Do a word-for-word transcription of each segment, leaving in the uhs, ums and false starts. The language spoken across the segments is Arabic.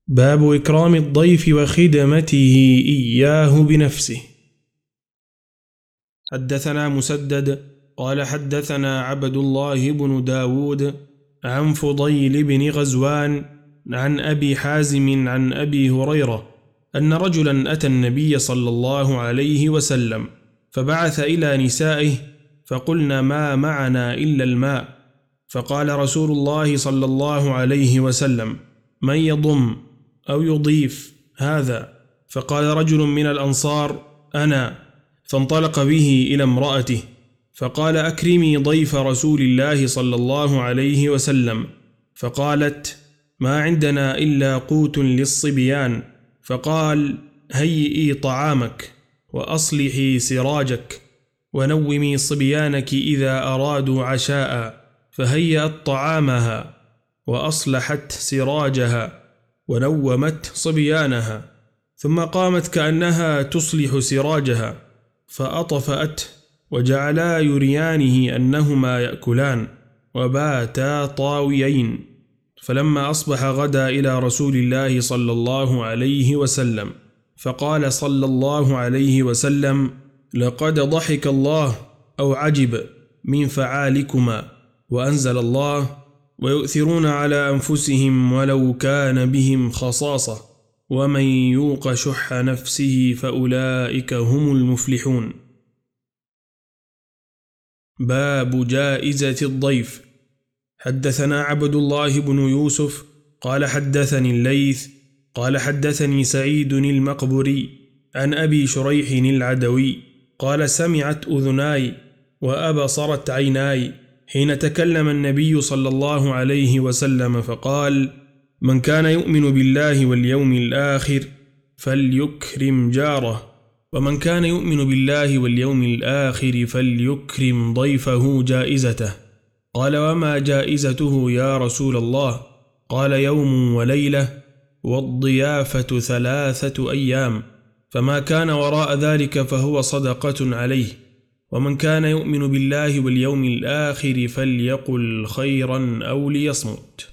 باب إكرام الضيف وخدمته إياه بنفسه. حدثنا مسدد قال حدثنا عبد الله بن داود عن فضيل بن غزوان عن أبي حازم عن أبي هريرة أن رجلا أتى النبي صلى الله عليه وسلم فبعث إلى نسائه فقلنا ما معنا إلا الماء، فقال رسول الله صلى الله عليه وسلم من يضم أو يضيف هذا؟ فقال رجل من الأنصار أنا، فانطلق به إلى امرأته فقال أكرمي ضيف رسول الله صلى الله عليه وسلم، فقالت ما عندنا إلا قوت للصبيان، فقال هيئي طعامك وأصلحي سراجك ونومي صبيانك إذا أرادوا عشاء، فهيأت طعامها وأصلحت سراجها ونومت صبيانها، ثم قامت كأنها تصلح سراجها فأطفأت وجعلا يريانه أنهما يأكلان وباتا طاويين. فلما أصبح غدا إلى رسول الله صلى الله عليه وسلم فقال صلى الله عليه وسلم لقد ضحك الله أو عجب من فعالكما، وأنزل الله ويؤثرون على أنفسهم ولو كان بهم خصاصة ومن يوق شح نفسه فأولئك هم المفلحون. باب جائزة الضيف. حدثنا عبد الله بن يوسف قال حدثني الليث قال حدثني سعيد المقبري عن أبي شريح العدوي قال سمعت أذناي وأبصرت عيناي حين تكلم النبي صلى الله عليه وسلم فقال من كان يؤمن بالله واليوم الآخر فليكرم جاره، ومن كان يؤمن بالله واليوم الآخر فليكرم ضيفه جائزته. قال وما جائزته يا رسول الله؟ قال يوم وليلة والضيافة ثلاثة أيام، فما كان وراء ذلك فهو صدقة عليه، ومن كان يؤمن بالله واليوم الآخر فليقل خيرا أو ليصمت.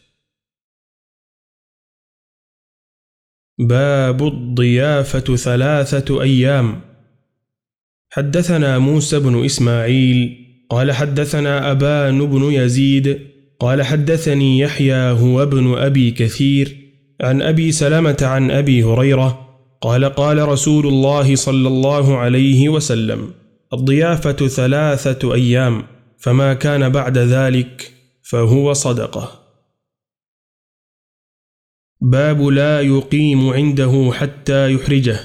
باب الضيافة ثلاثة أيام. حدثنا موسى بن إسماعيل قال حدثنا أبان بن يزيد قال حدثني يحيى هو ابن أبي كثير عن أبي سلمة عن أبي هريرة قال قال رسول الله صلى الله عليه وسلم الضيافة ثلاثة أيام، فما كان بعد ذلك فهو صدقة. باب لا يقيم عنده حتى يحرجه.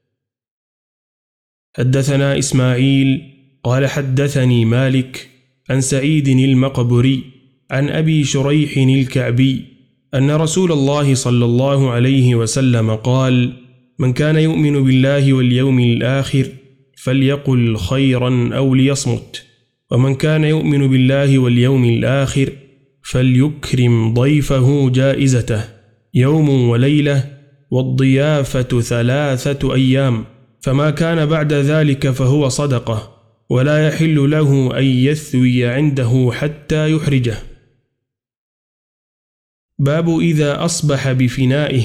حدثنا إسماعيل قال حدثني مالك عن سعيد المقبري عن أبي شريح الكعبي أن رسول الله صلى الله عليه وسلم قال من كان يؤمن بالله واليوم الآخر فليقل خيرا أو ليصمت، ومن كان يؤمن بالله واليوم الآخر فليكرم ضيفه جائزته يوم وليلة والضيافة ثلاثة أيام، فما كان بعد ذلك فهو صدقة، ولا يحل له أن يثوي عنده حتى يحرجه. باب إذا أصبح بفنائه.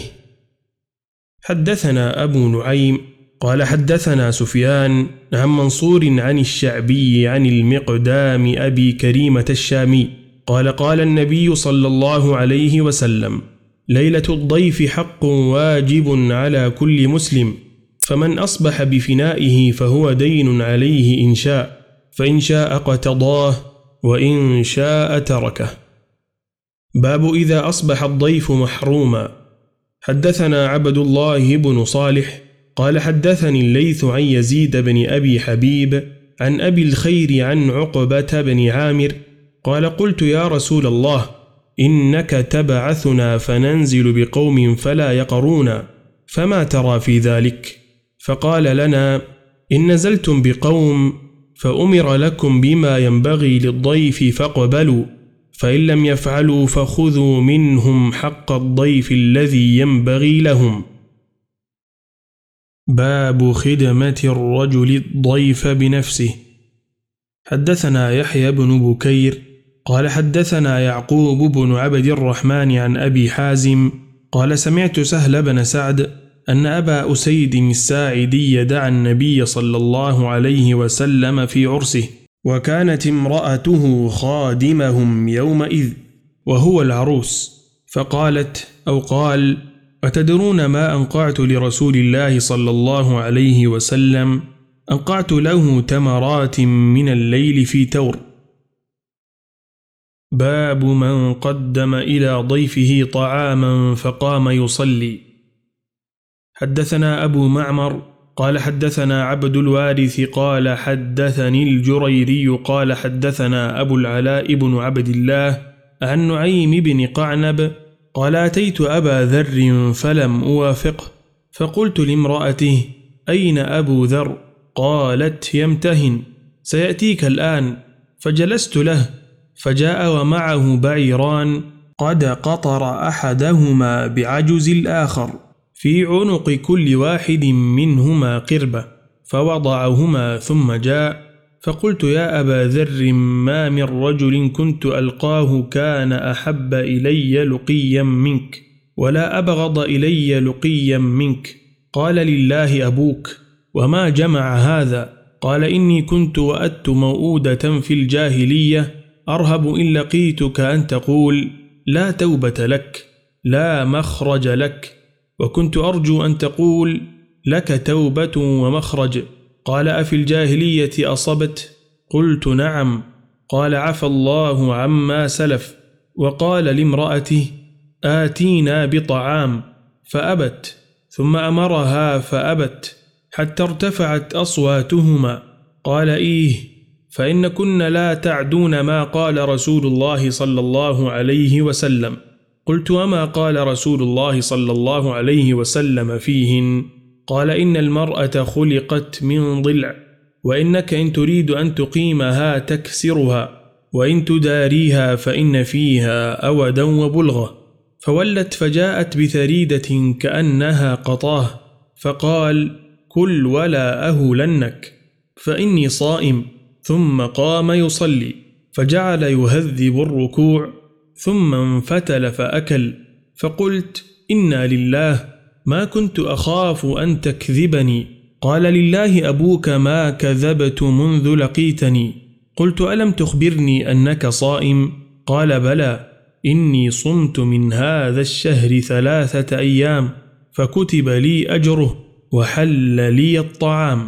حدثنا أبو نعيم قال حدثنا سفيان عن منصور عن الشعبي عن المقدام أبي كريمة الشامي قال قال النبي صلى الله عليه وسلم ليلة الضيف حق واجب على كل مسلم، فمن أصبح بفنائه فهو دين عليه إن شاء، فإن شاء قتضاه وإن شاء تركه. باب إذا أصبح الضيف محروما. حدثنا عبد الله بن صالح قال حدثني الليث عن يزيد بن أبي حبيب عن أبي الخير عن عقبة بن عامر قال قلت يا رسول الله إنك تبعثنا فننزل بقوم فلا يقرونا، فما ترى في ذلك؟ فقال لنا إن نزلتم بقوم فأمر لكم بما ينبغي للضيف فاقبلوا، فإن لم يفعلوا فخذوا منهم حق الضيف الذي ينبغي لهم. باب خدمة الرجل الضيف بنفسه. حدثنا يحيى بن بكير قال حدثنا يعقوب بن عبد الرحمن عن أبي حازم قال سمعت سهل بن سعد أن أبا أسيد الساعدي دعا النبي صلى الله عليه وسلم في عرسه، وكانت امرأته خادمهم يومئذ وهو العروس، فقالت أو قال: أتدرون ما أنقعت لرسول الله صلى الله عليه وسلم؟ أنقعت له تمرات من الليل في تور. باب من قدم إلى ضيفه طعاما فقام يصلي. حدثنا أبو معمر قال حدثنا عبد الوارث قال حدثني الجريري قال حدثنا أبو العلاء بن عبد الله عن نعيم بن قعنب قال أتيت أبا ذر فلم أوافقه، فقلت لامرأته: أين أبو ذر؟ قالت: يمتهن، سيأتيك الآن. فجلست له، فجاء ومعه بعيران قد قطر أحدهما بعجز الآخر، في عنق كل واحد منهما قربة، فوضعهما ثم جاء. فقلت: يا أبا ذر، ما من رجل كنت ألقاه كان أحب إلي لقيا منك، ولا أبغض إلي لقيا منك. قال: لله أبوك، وما جمع هذا؟ قال: إني كنت وأدت موؤودة في الجاهلية، أرهب إن لقيتك أن تقول: لا توبة لك، لا مخرج لك، وكنت أرجو أن تقول: لك توبة ومخرج. قال: أفي الجاهلية أصبت؟ قلت: نعم. قال: عفى الله عما سلف. وقال لامرأته: آتينا بطعام، فأبت، ثم أمرها فأبت، حتى ارتفعت أصواتهما. قال: إيه، فإن كن لا تعدون ما قال رسول الله صلى الله عليه وسلم. قلت: وما قال رسول الله صلى الله عليه وسلم فيهن؟ قال: إن المرأة خلقت من ضلع، وإنك إن تريد أن تقيمها تكسرها، وإن تداريها فإن فيها أودا وبلغة. فولت فجاءت بثريدة كأنها قطاه، فقال: كل ولا أهلنك، فإني صائم. ثم قام يصلي، فجعل يهذب الركوع، ثم انفتل فأكل. فقلت: إنا لله، ما كنت أخاف أن تكذبني. قال: لله أبوك، ما كذبت منذ لقيتني. قلت: ألم تخبرني أنك صائم؟ قال: بلى، إني صمت من هذا الشهر ثلاثة أيام، فكتب لي أجره وحل لي الطعام.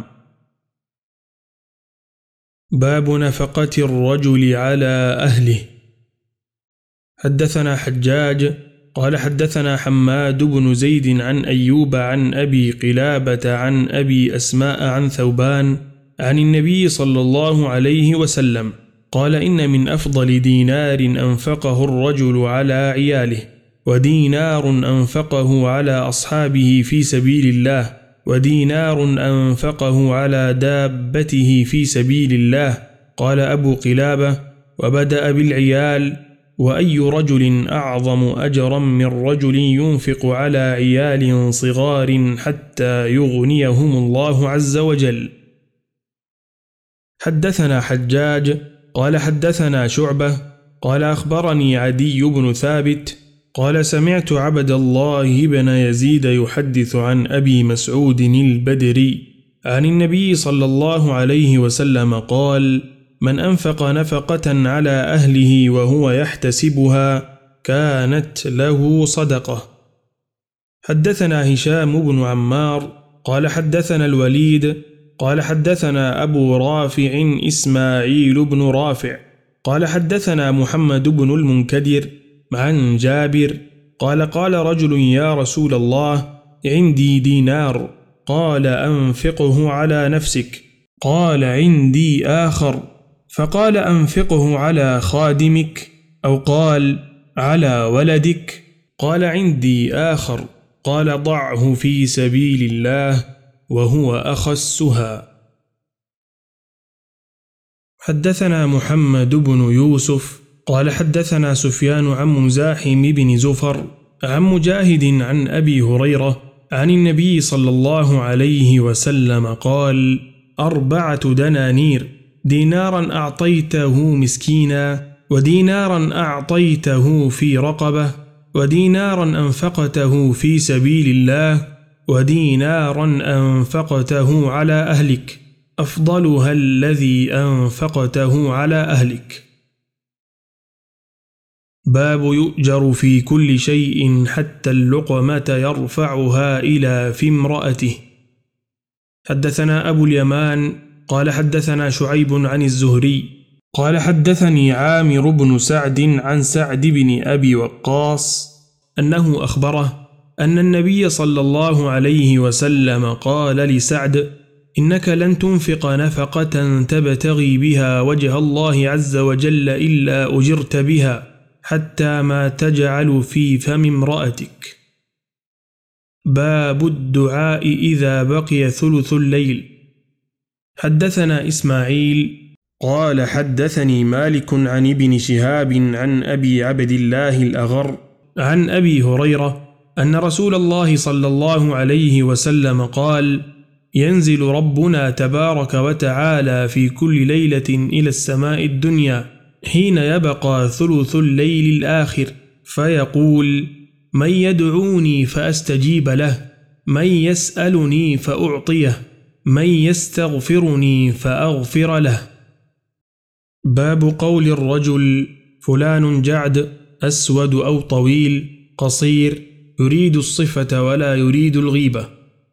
باب نفقة الرجل على أهله. حدثنا حجاج قال حدثنا حماد بن زيد عن أيوب عن أبي قلابة عن أبي أسماء عن ثوبان عن النبي صلى الله عليه وسلم قال: إن من أفضل دينار أنفقه الرجل على عياله، ودينار أنفقه على أصحابه في سبيل الله، ودينار أنفقه على دابته في سبيل الله. قال أبو قلابة: وبدأ بالعيال، وأي رجل أعظم أجرا من رجل ينفق على عيال صغار حتى يغنيهم الله عز وجل. حدثنا حجاج قال حدثنا شعبة قال أخبرني عدي بن ثابت قال: سمعت عبد الله بن يزيد يحدث عن أبي مسعود البدري عن النبي صلى الله عليه وسلم قال: من أنفق نفقة على أهله وهو يحتسبها كانت له صدقة. حدثنا هشام بن عمار قال حدثنا الوليد قال حدثنا أبو رافع إسماعيل بن رافع قال حدثنا محمد بن المنكدر عن جابر قال: قال رجل: يا رسول الله، عندي دينار. قال: أنفقه على نفسك. قال: عندي آخر. فقال: أنفقه على خادمك، أو قال: على ولدك. قال: عندي آخر. قال: ضعه في سبيل الله، وهو أخسها. حدثنا محمد بن يوسف قال حدثنا سفيان عن مزاحم بن زفر عن مجاهد عن أبي هريرة عن النبي صلى الله عليه وسلم قال: أربعة دنانير، دينارا أعطيته مسكينا، ودينارا أعطيته في رقبة، ودينارا أنفقته في سبيل الله ودينارا أنفقته على أهلك أفضلها الذي أنفقته على أهلك. باب يؤجر في كل شيء حتى اللقمة يرفعها إلى في امرأته. حدثنا أبو اليمان قال حدثنا شعيب عن الزهري قال حدثني عامر بن سعد عن سعد بن أبي وقاص أنه أخبره أن النبي صلى الله عليه وسلم قال لسعد: إنك لن تنفق نفقة تبتغي بها وجه الله عز وجل إلا أجرت بها حتى ما تجعل في فم امرأتك. باب الدعاء إذا بقي ثلث الليل. حدثنا إسماعيل قال حدثني مالك عن ابن شهاب عن أبي عبد الله الأغر عن أبي هريرة أن رسول الله صلى الله عليه وسلم قال: ينزل ربنا تبارك وتعالى في كل ليلة إلى السماء الدنيا حين يبقى ثلث الليل الآخر فيقول: من يدعوني فأستجيب له، من يسألني فأعطيه، من يستغفرني فأغفر له. باب قول الرجل: فلان جعد أسود أو طويل قصير يريد الصفة ولا يريد الغيبة.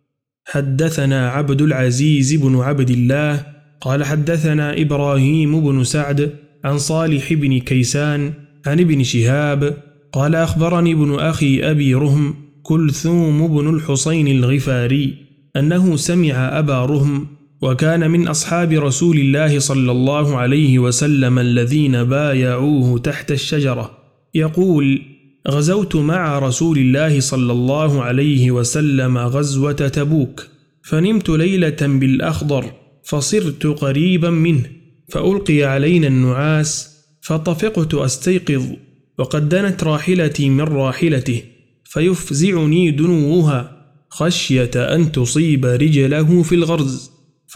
حدثنا عبد العزيز بن عبد الله قال حدثنا إبراهيم بن سعد عن صالح بن كيسان عن ابن شهاب قال أخبرني ابن أخي أبي رهم كلثوم بن الحصين الغفاري أنه سمع أبا رهم وكان من أصحاب رسول الله صلى الله عليه وسلم الذين بايعوه تحت الشجرة يقول: غزوت مع رسول الله صلى الله عليه وسلم غزوة تبوك، فنمت ليلة بالأخضر فصرت قريبا منه، فألقي علينا النعاس فطفقت أستيقظ وقد دنت راحلتي من راحلته، فيفزعني دنوها خشية أن تصيب رجله في الغرز،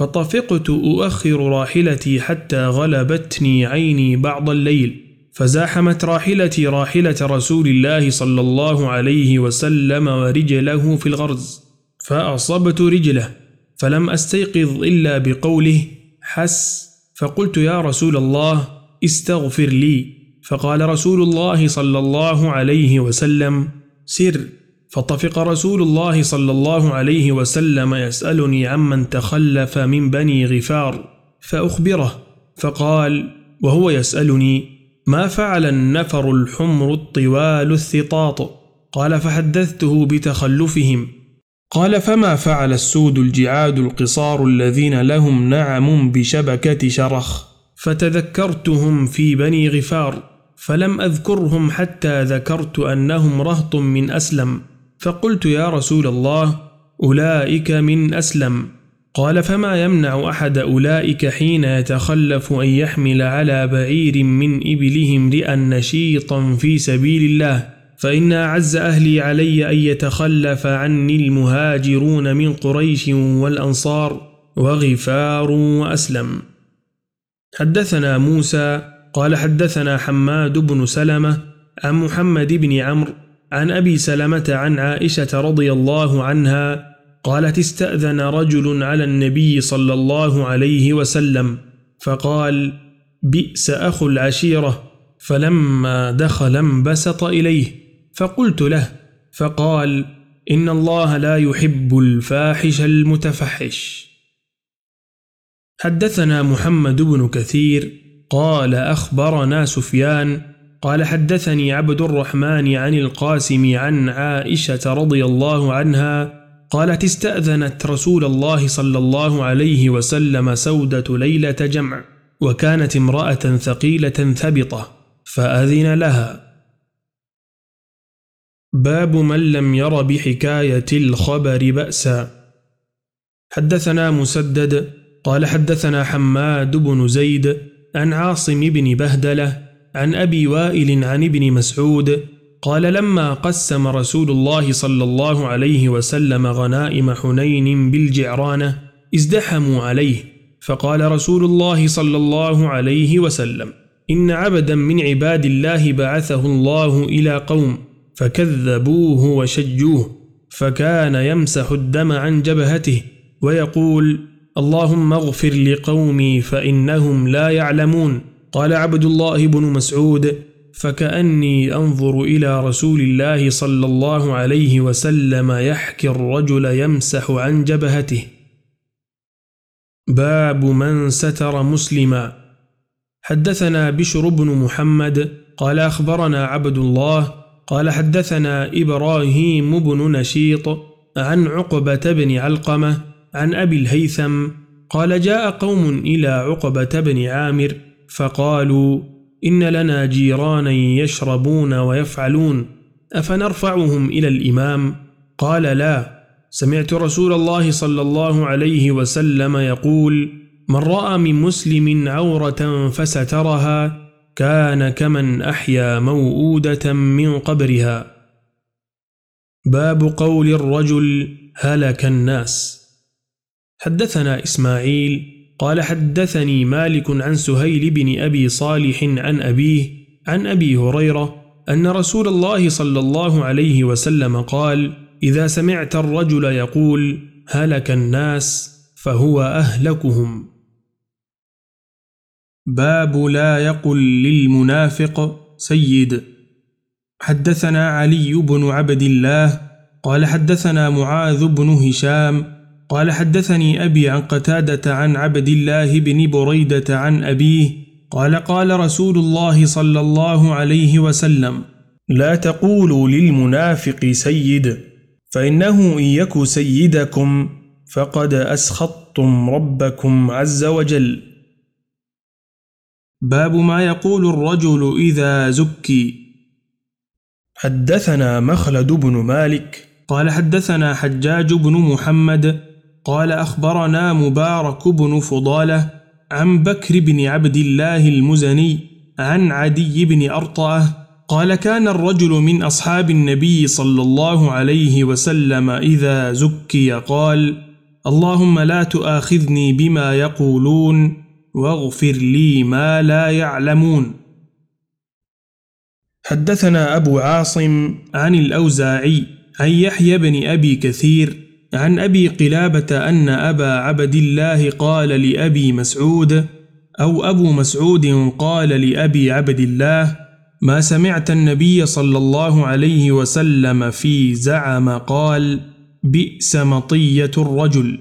فطفقت أؤخر راحلتي حتى غلبتني عيني بعض الليل، فزاحمت راحلتي راحلة رسول الله صلى الله عليه وسلم ورجله في الغرز، فأصبت رجله فلم أستيقظ إلا بقوله حس، فقلت: يا رسول الله استغفر لي، فقال رسول الله صلى الله عليه وسلم: سر، فطفق رسول الله صلى الله عليه وسلم يسألني عمن تخلف من بني غفار، فأخبره، فقال وهو يسألني: ما فعل النفر الحمر الطوال الثطاط؟ قال: فحدثته بتخلفهم. قال: فما فعل السود الجعاد القصار الذين لهم نعم بشبكة شرخ؟ فتذكرتهم في بني غفار، فلم أذكرهم حتى ذكرت أنهم رهط من أسلم، فقلت: يا رسول الله أولئك من أسلم. قال: فما يمنع أحد أولئك حين يتخلف أن يحمل على بعير من إبلهم امرئا نشيطا في سبيل الله، فإن أعز أهلي علي أن يتخلف عني المهاجرون من قريش والأنصار وغفار وأسلم. حدثنا موسى قال حدثنا حماد بن سلمة عن محمد بن عمرو عن أبي سلمة عن عائشة رضي الله عنها قالت: استأذن رجل على النبي صلى الله عليه وسلم فقال: بئس أخو العشيرة، فلما دخل انبسط إليه، فقلت له، فقال: إن الله لا يحب الفاحش المتفحش. حدثنا محمد بن كثير قال أخبرنا سفيان قال حدثني عبد الرحمن عن القاسم عن عائشة رضي الله عنها قالت: استأذنت رسول الله صلى الله عليه وسلم سودة ليلة جمع، وكانت امرأة ثقيلة ثبطة، فأذن لها. باب من لم ير بحكاية الخبر بأسا. حدثنا مسدد قال حدثنا حماد بن زيد عن عاصم بن بهدلة عن أبي وائل عن ابن مسعود قال: لما قسم رسول الله صلى الله عليه وسلم غنائم حنين بالجعرانة ازدحموا عليه، فقال رسول الله صلى الله عليه وسلم: إن عبدا من عباد الله بعثه الله إلى قوم، فكذبوه وشجوه، فكان يمسح الدم عن جبهته ويقول: اللهم اغفر لقومي فإنهم لا يعلمون. قال عبد الله بن مسعود: فكأني أنظر إلى رسول الله صلى الله عليه وسلم يحكي الرجل يمسح عن جبهته. باب من ستر مسلما. حدثنا بشر بن محمد قال أخبرنا عبد الله قال حدثنا إبراهيم بن نشيط عن عقبة بن علقمة عن أبي الهيثم قال: جاء قوم إلى عقبة بن عامر فقالوا: إن لنا جيرانا يشربون ويفعلون، أفنرفعهم إلى الإمام؟ قال: لا، سمعت رسول الله صلى الله عليه وسلم يقول: من رأى من مسلم عورة فسترها كان كمن أحيا موؤودة من قبرها. باب قول الرجل: هلك الناس. حدثنا إسماعيل قال حدثني مالك عن سهيل بن أبي صالح عن أبيه عن أبي هريرة أن رسول الله صلى الله عليه وسلم قال: إذا سمعت الرجل يقول: هلك الناس فهو أهلكهم. باب لا يقل للمنافق سيد. حدثنا علي بن عبد الله قال حدثنا معاذ بن هشام قال حدثني أبي عن قتادة عن عبد الله بن بريدة عن أبيه قال: قال رسول الله صلى الله عليه وسلم: لا تقولوا للمنافق سيد، فإنه إن يك سيدكم فقد أسخطتم ربكم عز وجل. باب ما يقول الرجل إذا زكي. حدثنا مخلد بن مالك قال حدثنا حجاج بن محمد قال أخبرنا مبارك بن فضالة عن بكر بن عبد الله المزني عن عدي بن أرطأة قال: كان الرجل من أصحاب النبي صلى الله عليه وسلم إذا زكي قال: اللهم لا تؤاخذني بما يقولون واغفر لي ما لا يعلمون. حدثنا أبو عاصم عن الأوزاعي عن يحيى بن أبي كثير عن أبي قلابة أن أبا عبد الله قال لأبي مسعود أو أبو مسعود قال لأبي عبد الله: ما سمعت النبي صلى الله عليه وسلم في زعم قال: بئس مطية الرجل.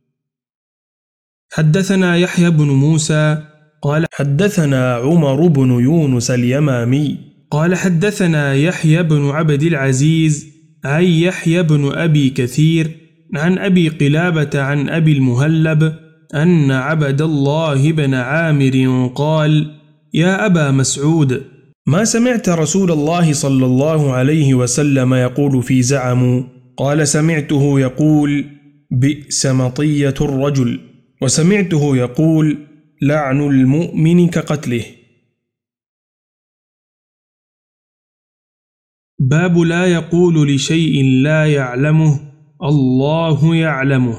حدثنا يحيى بن موسى قال حدثنا عمر بن يونس اليمامي قال حدثنا يحيى بن عبد العزيز عن يحيى بن أبي كثير عن أبي قلابة عن أبي المهلب أن عبد الله بن عامر قال: يا أبا مسعود، ما سمعت رسول الله صلى الله عليه وسلم يقول في زعم؟ قال: سمعته يقول: بئس مطية الرجل، وسمعته يقول: لعن المؤمن كقتله. باب لا يقول لشيء لا يعلمه الله يعلمه.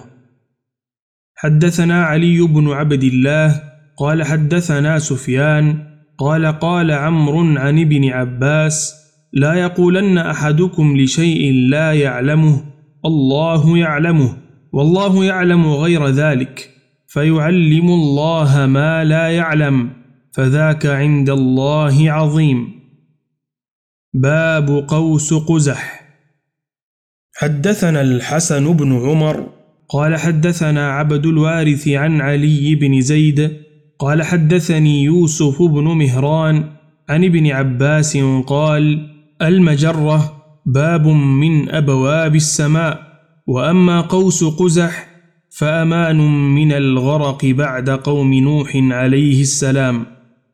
حدثنا علي بن عبد الله قال حدثنا سفيان قال: قال عمرو عن ابن عباس: لا يقولن أحدكم لشيء لا يعلمه الله يعلمه والله يعلم غير ذلك، فيعلم الله ما لا يعلم، فذاك عند الله عظيم. باب قوس قزح. حدثنا الحسن بن عمر قال حدثنا عبد الوارث عن علي بن زيد قال حدثني يوسف بن مهران عن ابن عباس قال: المجرة باب من أبواب السماء، وأما قوس قزح فأمان من الغرق بعد قوم نوح عليه السلام.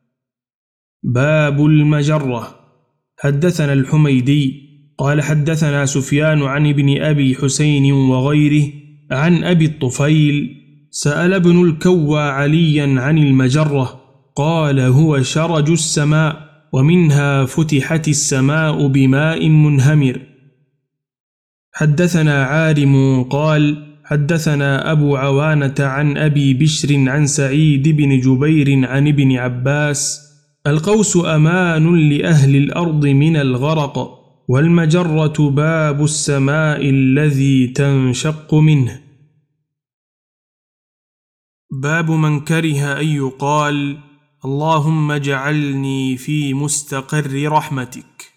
باب المجرة. حدثنا الحميدي قال حدثنا سفيان عن ابن أبي حسين وغيره عن أبي الطفيل: سأل ابن الكوى عليا عن المجرة قال: هو شرج السماء، ومنها فتحت السماء بماء منهمر. حدثنا عارم قال حدثنا أبو عوانة عن أبي بشر عن سعيد بن جبير عن ابن عباس: القوس أمان لأهل الأرض من الغرق، والمجرة باب السماء الذي تنشق منه. باب من كره أن يقال اللهم اجعلني في مستقر رحمتك.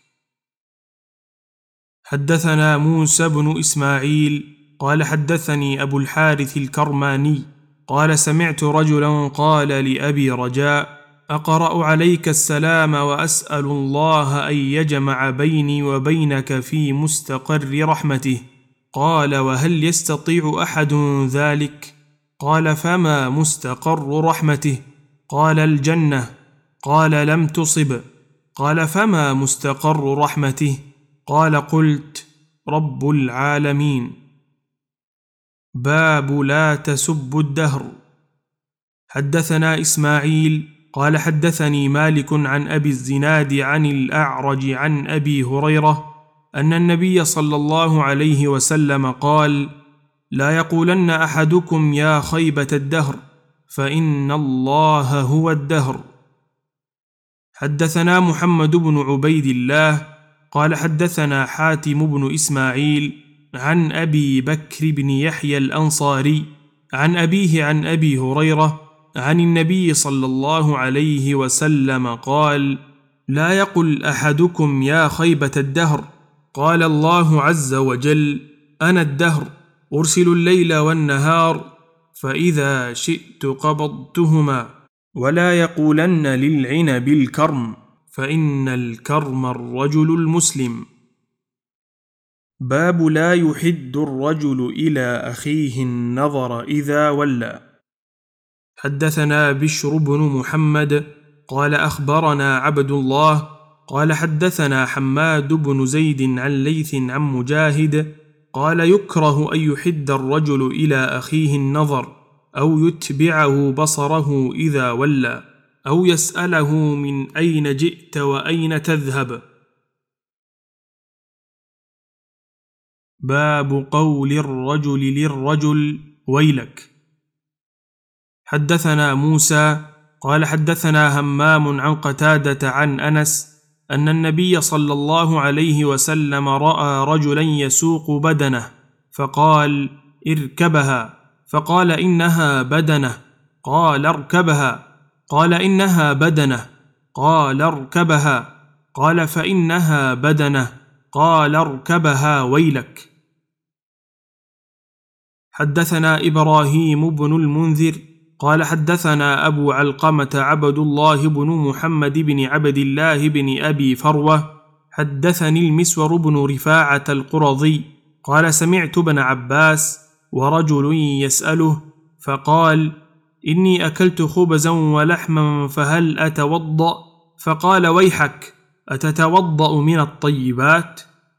حدثنا موسى بن إسماعيل قال حدثني أبو الحارث الكرماني قال سمعت رجلا قال لأبي رجاء أقرأ عليك السلام وأسأل الله أن يجمع بيني وبينك في مستقر رحمته. قال وهل يستطيع أحد ذلك؟ قال فما مستقر رحمته؟ قال الجنة. قال لم تصب. قال فما مستقر رحمته؟ قال قلت رب العالمين. باب لا تسبوا الدهر. حدثنا إسماعيل قال حدثني مالك عن أبي الزناد عن الأعرج عن أبي هريرة أن النبي صلى الله عليه وسلم قال لا يقولن أحدكم يا خيبة الدهر فإن الله هو الدهر. حدثنا محمد بن عبيد الله قال حدثنا حاتم بن إسماعيل عن أبي بكر بن يحيى الأنصاري عن أبيه عن أبي هريرة عن النبي صلى الله عليه وسلم قال لا يقل أحدكم يا خيبة الدهر. قال الله عز وجل أنا الدهر أرسل الليل والنهار فإذا شئت قبضتهما. ولا يقولن للعنب الكرم فإن الكرم الرجل المسلم. باب لا يحد الرجل إلى أخيه النظر إذا ولى. حدثنا بشر بن محمد قال أخبرنا عبد الله قال حدثنا حماد بن زيد عن ليث عن مجاهد قال يكره أن يحد الرجل إلى أخيه النظر أو يتبعه بصره إذا ولى أو يسأله من أين جئت وأين تذهب. باب قول الرجل للرجل ويلك. حدثنا موسى قال حدثنا همام عن قتادة عن أنس أن النبي صلى الله عليه وسلم رأى رجلا يسوق بدنه فقال اركبها فقال إنها بدنه. قال اركبها. قال إنها بدنه. قال اركبها. قال فإنها بدنه. قال اركبها ويلك. حدثنا إبراهيم بن المنذر قال حدثنا أبو علقمة عبد الله بن محمد بن عبد الله بن أبي فروة حدثني المسور بن رفاعة القرظي قال سمعت ابن عباس ورجل يسأله فقال إني أكلت خبزا ولحما فهل أتوضأ؟ فقال ويحك أتتوضأ من الطيبات؟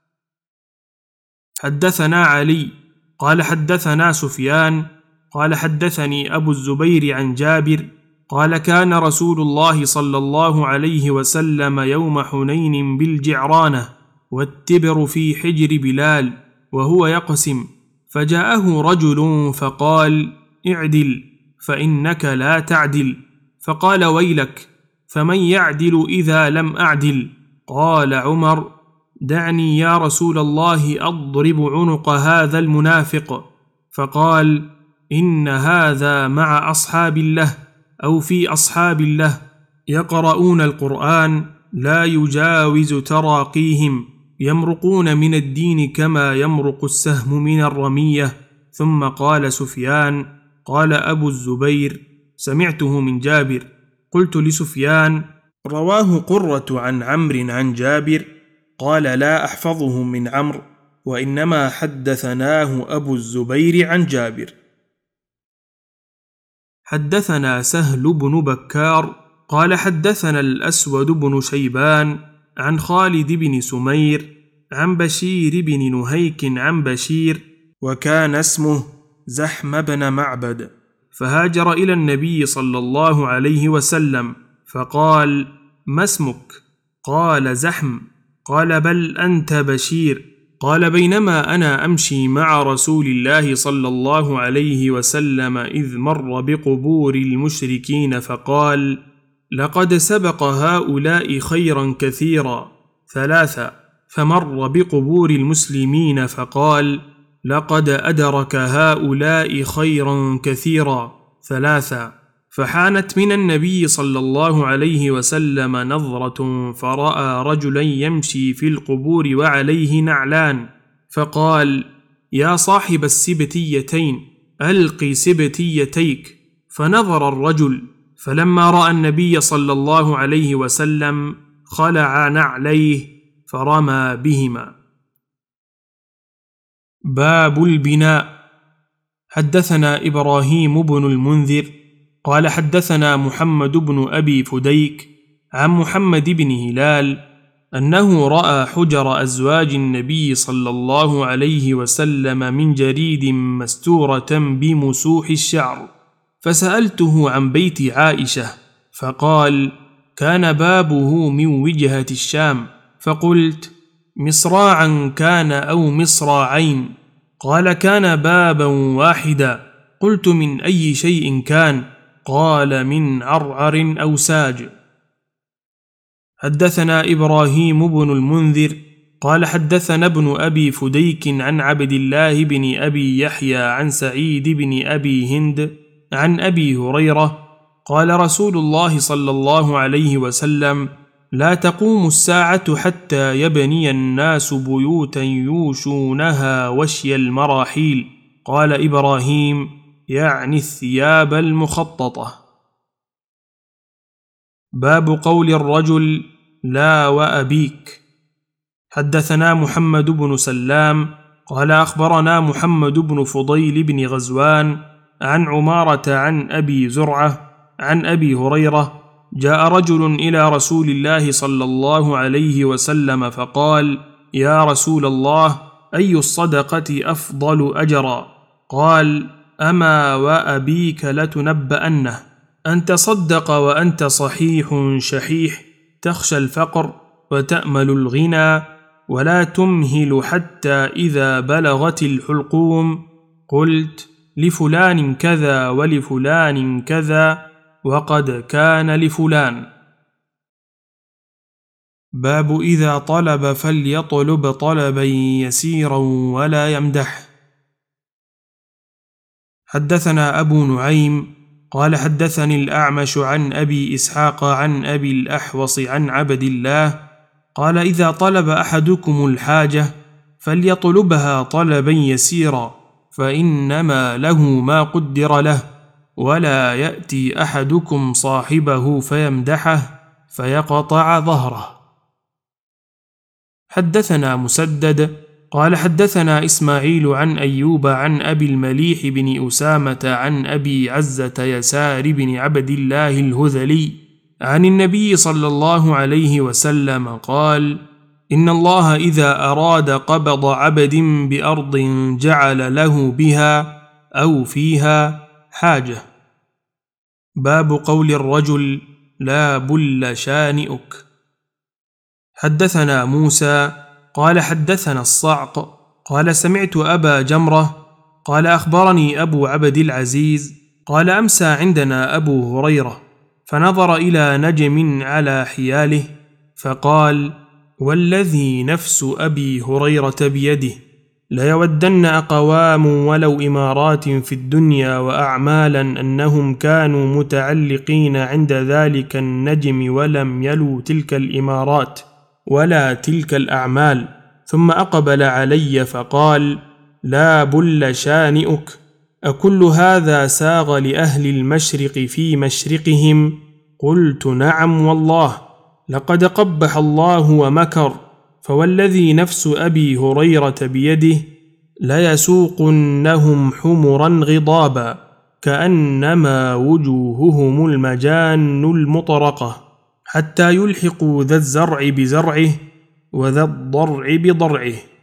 حدثنا علي قال حدثنا سفيان قال حدثني أبو الزبير عن جابر قال كان رسول الله صلى الله عليه وسلم يوم حنين بالجعرانة والتبر في حجر بلال وهو يقسم فجاءه رجل فقال اعدل فإنك لا تعدل. فقال ويلك فمن يعدل إذا لم أعدل؟ قال عمر دعني يا رسول الله أضرب عنق هذا المنافق. فقال إن هذا مع أصحاب الله أو في أصحاب الله يقرؤون القرآن لا يجاوز تراقيهم يمرقون من الدين كما يمرق السهم من الرمية. ثم قال سفيان قال أبو الزبير سمعته من جابر. قلت لسفيان رواه قرة عن عمرو عن جابر؟ قال لا أحفظه من عمرو وإنما حدثناه أبو الزبير عن جابر. حدثنا سهل بن بكار قال حدثنا الأسود بن شيبان عن خالد بن سمير عن بشير بن نهيك عن بشير وكان اسمه زحم بن معبد فهاجر إلى النبي صلى الله عليه وسلم فقال ما اسمك؟ قال زحم. قال بل أنت بشير. قال بينما أنا أمشي مع رسول الله صلى الله عليه وسلم إذ مر بقبور المشركين فقال لقد سبق هؤلاء خيرا كثيرا ثلاثة فمر بقبور المسلمين فقال: لقد أدرك هؤلاء خيرا كثيرا ثلاثا. فحانت من النبي صلى الله عليه وسلم نظرة فرأى رجلا يمشي في القبور وعليه نعلان، فقال: يا صاحب السبتيتين ألق سبتيتيك. فنظر الرجل، فلما رأى النبي صلى الله عليه وسلم خلع نعليه فرمى بهما. باب البناء. حدثنا إبراهيم بن المنذر قال حدثنا محمد بن أبي فديك عن محمد بن هلال أنه رأى حجر أزواج النبي صلى الله عليه وسلم من جريد مستورة بمسوح الشعر، فسألته عن بيت عائشة فقال: كان بابه من وجهة الشام. فقلت: مصراعا كان أو مصراعين؟ قال: كان بابا واحدا. قلت: من أي شيء كان؟ قال: من عرعر أو ساج. حدثنا إبراهيم بن المنذر قال حدثنا ابن أبي فديك عن عبد الله بن أبي يحيى عن سعيد بن أبي هند عن أبي هريرة قال: رسول الله صلى الله عليه وسلم: لا تقوم الساعة حتى يبني الناس بيوتا يوشونها وشي المراحيل. قال إبراهيم: يعني الثياب المخططة. باب قول الرجل: لا وأبيك. حدثنا محمد بن سلام قال أخبرنا محمد بن فضيل بن غزوان عن عمارة عن أبي زرعة عن أبي هريرة: جاء رجل إلى رسول الله صلى الله عليه وسلم فقال: يا رسول الله، أي الصدقة أفضل أجرا؟ قال: أما وأبيك لتنبأنه، أن تصدق وأنت صحيح شحيح، تخشى الفقر وتأمل الغنى، ولا تمهل حتى إذا بلغت الحلقوم قلت: لفلان كذا ولفلان كذا، وقد كان لفلان. باب إذا طلب فليطلب طلبا يسيرا ولا يمدح. حدثنا أبو نعيم قال حدثني الأعمش عن أبي إسحاق عن أبي الأحوص عن عبد الله قال: إذا طلب أحدكم الحاجة فليطلبها طلبا يسيرا، فإنما له ما قدر له، ولا يأتي أحدكم صاحبه فيمدحه فيقطع ظهره. حدثنا مسدد قال حدثنا إسماعيل عن أيوب عن أبي المليح بن أسامة عن أبي عزة يسار بن عبد الله الهذلي عن النبي صلى الله عليه وسلم قال: إن الله إذا أراد قبض عبد بأرض جعل له بها أو فيها حاجة. باب قول الرجل: لا بل شانئك. حدثنا موسى قال حدثنا الصعق قال سمعت أبا جمرة قال أخبرني أبو عبد العزيز قال: أمسى عندنا أبو هريرة فنظر إلى نجم على حياله فقال: والذي نفس أبي هريرة بيده ليودن أقوام ولو إمارات في الدنيا وأعمالا أنهم كانوا متعلقين عند ذلك النجم ولم يلوا تلك الإمارات ولا تلك الأعمال. ثم أقبل علي فقال: لا بل شانئك، أكل هذا ساغ لأهل المشرق في مشرقهم؟ قلت: نعم والله، لقد قبح الله ومكر، فوالذي نفس أبي هريرة بيده ليسوقنهم حمرا غضابا كأنما وجوههم المجان المطرقة حتى يلحقوا ذا الزرع بزرعه وذا الضرع بضرعه.